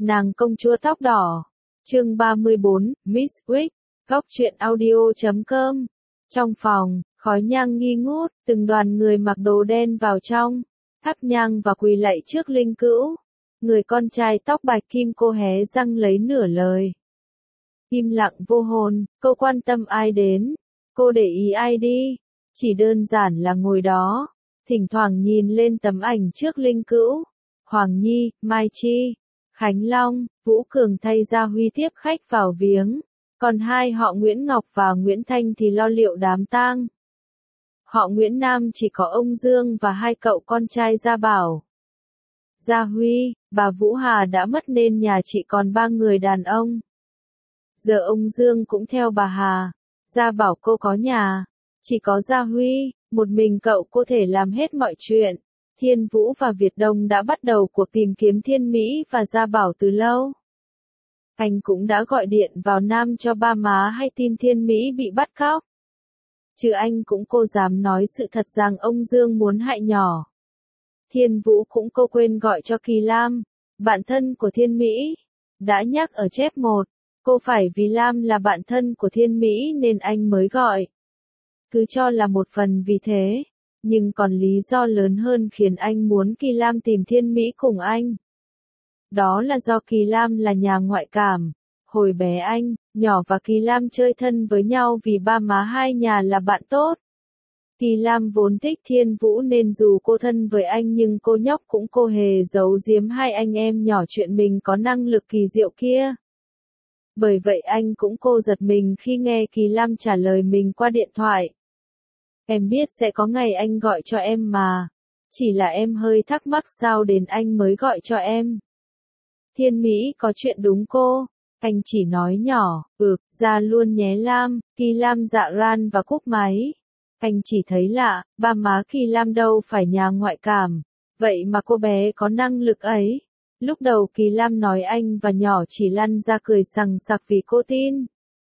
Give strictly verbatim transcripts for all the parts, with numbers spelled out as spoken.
Nàng công chúa tóc đỏ. Chương ba mươi bốn, Miss Week, góc truyện audio chấm com. Trong phòng, khói nhang nghi ngút, từng đoàn người mặc đồ đen vào trong, thắp nhang và quỳ lạy trước linh cữu. Người con trai tóc bạch kim cô hé răng lấy nửa lời. Im lặng vô hồn, cô quan tâm ai đến, cô để ý ai đi, chỉ đơn giản là ngồi đó, thỉnh thoảng nhìn lên tấm ảnh trước linh cữu. Hoàng Nhi, Mai Chi, Khánh Long, Vũ Cường thay Gia Huy tiếp khách vào viếng, còn hai họ Nguyễn Ngọc và Nguyễn Thanh thì lo liệu đám tang. Họ Nguyễn Nam chỉ có ông Dương và hai cậu con trai Gia Bảo. Gia Huy, bà Vũ Hà đã mất nên nhà chỉ còn ba người đàn ông. Giờ ông Dương cũng theo bà Hà. Gia Bảo cô có nhà, chỉ có Gia Huy, một mình cậu có thể làm hết mọi chuyện. Thiên Vũ và Việt Đông đã bắt đầu cuộc tìm kiếm Thiên Mỹ và Gia Bảo từ lâu. Anh cũng đã gọi điện vào Nam cho ba má hay tin Thiên Mỹ bị bắt cóc. Chứ anh cũng cô dám nói sự thật rằng ông Dương muốn hại nhỏ. Thiên Vũ cũng cô quên gọi cho Kỳ Lam, bạn thân của Thiên Mỹ. Đã nhắc ở chép một, cô phải vì Lam là bạn thân của Thiên Mỹ nên anh mới gọi. Cứ cho là một phần vì thế, nhưng còn lý do lớn hơn khiến anh muốn Kỳ Lam tìm Thiên Mỹ cùng anh. Đó là do Kỳ Lam là nhà ngoại cảm. Hồi bé anh, nhỏ và Kỳ Lam chơi thân với nhau vì ba má hai nhà là bạn tốt. Kỳ Lam vốn thích Thiên Vũ nên dù cô thân với anh nhưng cô nhóc cũng cô hề giấu giếm hai anh em nhỏ chuyện mình có năng lực kỳ diệu kia. Bởi vậy anh cũng cô giật mình khi nghe Kỳ Lam trả lời mình qua điện thoại. Em biết sẽ có ngày anh gọi cho em mà. Chỉ là em hơi thắc mắc sao đến anh mới gọi cho em. Thiên Mỹ có chuyện đúng cô. Anh chỉ nói nhỏ, ừ, ra luôn nhé Lam. Kỳ Lam dạ ran và cúp máy. Anh chỉ thấy lạ, ba má Kỳ Lam đâu phải nhà ngoại cảm. Vậy mà cô bé có năng lực ấy. Lúc đầu Kỳ Lam nói anh và nhỏ chỉ lăn ra cười sằng sặc vì cô tin.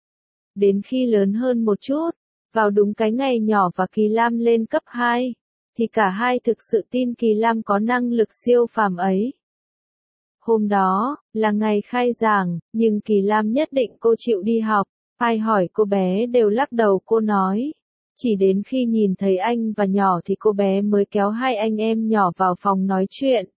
Đến khi lớn hơn một chút, vào đúng cái ngày nhỏ và Kỳ Lam lên cấp hai, thì cả hai thực sự tin Kỳ Lam có năng lực siêu phàm ấy. Hôm đó, là ngày khai giảng, nhưng Kỳ Lam nhất định cô chịu đi học. Ai hỏi cô bé đều lắc đầu cô nói. Chỉ đến khi nhìn thấy anh và nhỏ thì cô bé mới kéo hai anh em nhỏ vào phòng nói chuyện.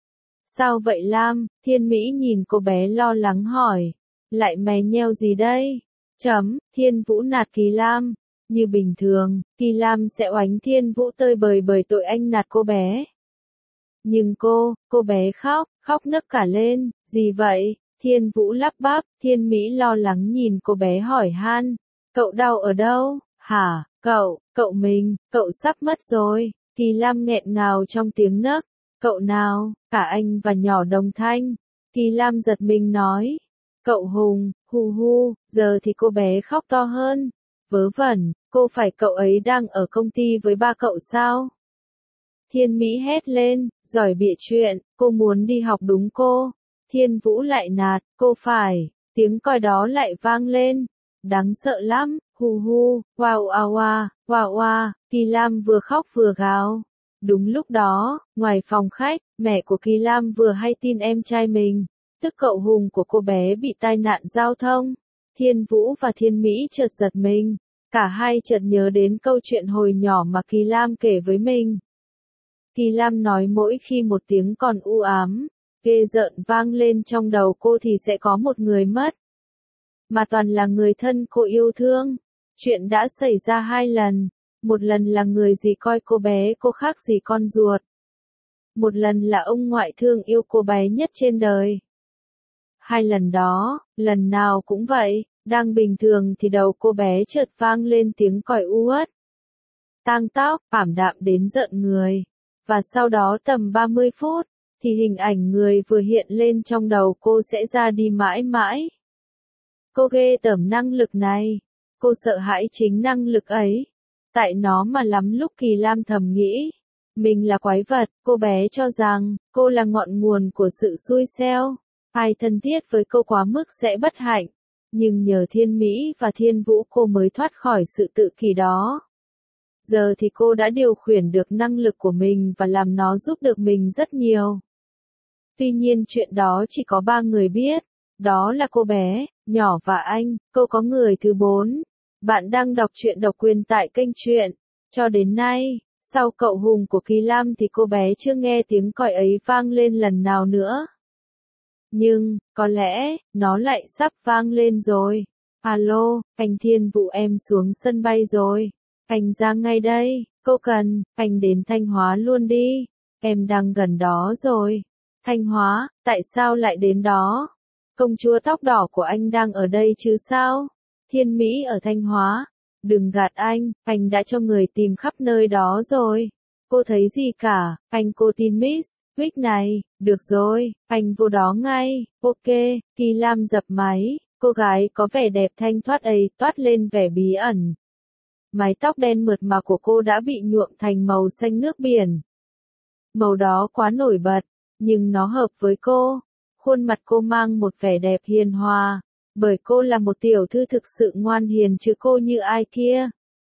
Sao vậy Lam? Thiên Mỹ nhìn cô bé lo lắng hỏi. Lại mè nheo gì đây? Chấm, Thiên Vũ nạt Kỳ Lam. Như bình thường, Kỳ Lam sẽ oánh Thiên Vũ tơi bời bởi tội anh nạt cô bé. Nhưng cô, cô bé khóc, khóc nức cả lên. Gì vậy? Thiên Vũ lắp bắp. Thiên Mỹ lo lắng nhìn cô bé hỏi han. Cậu đau ở đâu? Hả? Cậu, cậu mình, cậu sắp mất rồi. Kỳ Lam nghẹn ngào trong tiếng nấc. Cậu nào? Cả anh và nhỏ đồng thanh. Kỳ Lam giật mình nói. Cậu Hùng, hu hu, giờ thì cô bé khóc to hơn. Vớ vẩn, cô phải cậu ấy đang ở công ty với ba cậu sao? Thiên Mỹ hét lên, giỏi bịa chuyện, cô muốn đi học đúng cô. Thiên Vũ lại nạt, cô phải, tiếng còi đó lại vang lên. Đáng sợ lắm, hu hu, wow wow wow, wow wow, Kỳ Lam vừa khóc vừa gào. Đúng lúc đó, ngoài phòng khách, mẹ của Kỳ Lam vừa hay tin em trai mình, tức cậu Hùng của cô bé bị tai nạn giao thông. Thiên Vũ và Thiên Mỹ chợt giật mình, cả hai chợt nhớ đến câu chuyện hồi nhỏ mà Kỳ Lam kể với mình. Kỳ Lam nói mỗi khi một tiếng còn u ám, ghê rợn vang lên trong đầu cô thì sẽ có một người mất. Mà toàn là người thân cô yêu thương. Chuyện đã xảy ra hai lần. Một lần là người gì coi cô bé cô khác gì con ruột. Một lần là ông ngoại thương yêu cô bé nhất trên đời. Hai lần đó, lần nào cũng vậy, đang bình thường thì đầu cô bé chợt vang lên tiếng còi u uất. Tang tóc, ảm đạm đến giận người. Và sau đó tầm ba mươi phút, thì hình ảnh người vừa hiện lên trong đầu cô sẽ ra đi mãi mãi. Cô ghê tởm năng lực này. Cô sợ hãi chính năng lực ấy. Tại nó mà lắm lúc Kỳ Lam thầm nghĩ. Mình là quái vật, cô bé cho rằng, cô là ngọn nguồn của sự xui xeo. Ai thân thiết với cô quá mức sẽ bất hạnh. Nhưng nhờ Thiên Mỹ và Thiên Vũ cô mới thoát khỏi sự tự kỷ đó. Giờ thì cô đã điều khiển được năng lực của mình và làm nó giúp được mình rất nhiều. Tuy nhiên chuyện đó chỉ có ba người biết. Đó là cô bé, nhỏ và anh, cô có người thứ bốn. Bạn đang đọc truyện độc quyền tại kênh truyện. Cho đến nay, sau cậu Hùng của Kỳ Lam thì cô bé chưa nghe tiếng còi ấy vang lên lần nào nữa. Nhưng, có lẽ, nó lại sắp vang lên rồi. Alo, anh Thiên Vũ em xuống sân bay rồi. Anh ra ngay đây, cô cần, anh đến Thanh Hóa luôn đi. Em đang gần đó rồi. Thanh Hóa, tại sao lại đến đó? Công chúa tóc đỏ của anh đang ở đây chứ sao? Thiên Mỹ ở Thanh Hóa. Đừng gạt anh, anh đã cho người tìm khắp nơi đó rồi. Cô thấy gì cả, anh cô tin Miss Wick này, được rồi, anh vô đó ngay, ok, Kỳ Lam dập máy, cô gái có vẻ đẹp thanh thoát ấy toát lên vẻ bí ẩn. Mái tóc đen mượt mà của cô đã bị nhuộm thành màu xanh nước biển. Màu đó quá nổi bật, nhưng nó hợp với cô. Khuôn mặt cô mang một vẻ đẹp hiền hòa, bởi cô là một tiểu thư thực sự ngoan hiền chứ cô như ai kia.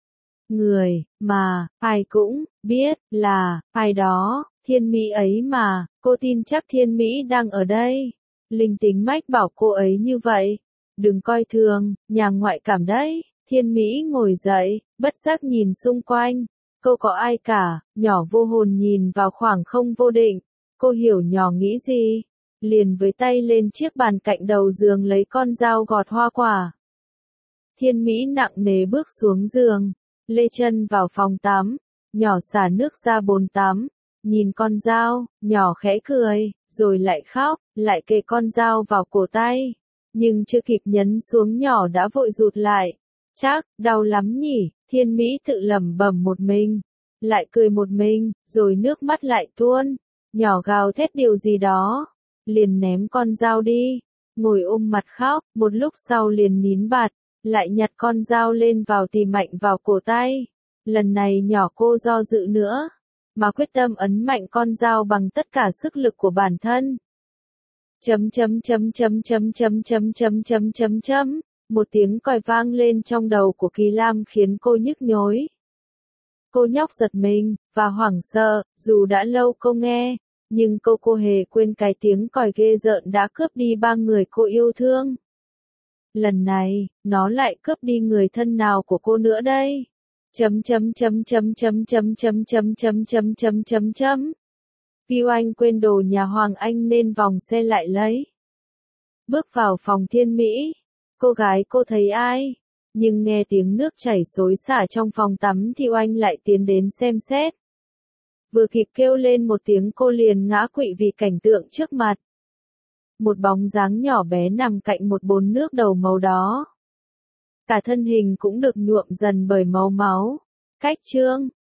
Người, mà, ai cũng, biết, là, ai đó, Thiên Mỹ ấy mà, cô tin chắc Thiên Mỹ đang ở đây. Linh tính mách bảo cô ấy như vậy. Đừng coi thường, nhà ngoại cảm đấy. Thiên Mỹ ngồi dậy, bất giác nhìn xung quanh. Cô có ai cả, nhỏ vô hồn nhìn vào khoảng không vô định. Cô hiểu nhỏ nghĩ gì. Liền với tay lên chiếc bàn cạnh đầu giường lấy con dao gọt hoa quả. Thiên Mỹ nặng nề bước xuống giường, lê chân vào phòng tắm, nhỏ xả nước ra bồn tắm, nhìn con dao, nhỏ khẽ cười, rồi lại khóc, lại kề con dao vào cổ tay. Nhưng chưa kịp nhấn xuống nhỏ đã vội rụt lại. Chắc, đau lắm nhỉ, Thiên Mỹ tự lẩm bẩm một mình, lại cười một mình, rồi nước mắt lại tuôn. Nhỏ gào thét điều gì đó, liền ném con dao đi, ngồi ôm mặt khóc, một lúc sau liền nín bặt, lại nhặt con dao lên vào tì mạnh vào cổ tay. Lần này nhỏ cô do dự nữa, mà quyết tâm ấn mạnh con dao bằng tất cả sức lực của bản thân. Chấm chấm chấm chấm chấm chấm chấm chấm chấm chấm chấm, một tiếng còi vang lên trong đầu của Kỳ Lam khiến cô nhức nhối. Cô nhóc giật mình, và hoảng sợ, dù đã lâu cô nghe, nhưng cô cô hề quên cái tiếng còi ghê rợn đã cướp đi ba người cô yêu thương. Lần này, nó lại cướp đi người thân nào của cô nữa đây? Chấm chấm chấm chấm chấm chấm chấm chấm chấm chấm chấm chấm chấm. Viu Anh quên đồ nhà Hoàng Anh nên vòng xe lại lấy. Bước vào phòng Thiên Mỹ, cô gái cô thấy ai? Nhưng nghe tiếng nước chảy xối xả trong phòng tắm thì Anh lại tiến đến xem xét. Vừa kịp kêu lên một tiếng cô liền ngã quỵ vì cảnh tượng trước mặt. Một bóng dáng nhỏ bé nằm cạnh một bồn nước đầu màu đó. Cả thân hình cũng được nhuộm dần bởi màu máu. Cách chương,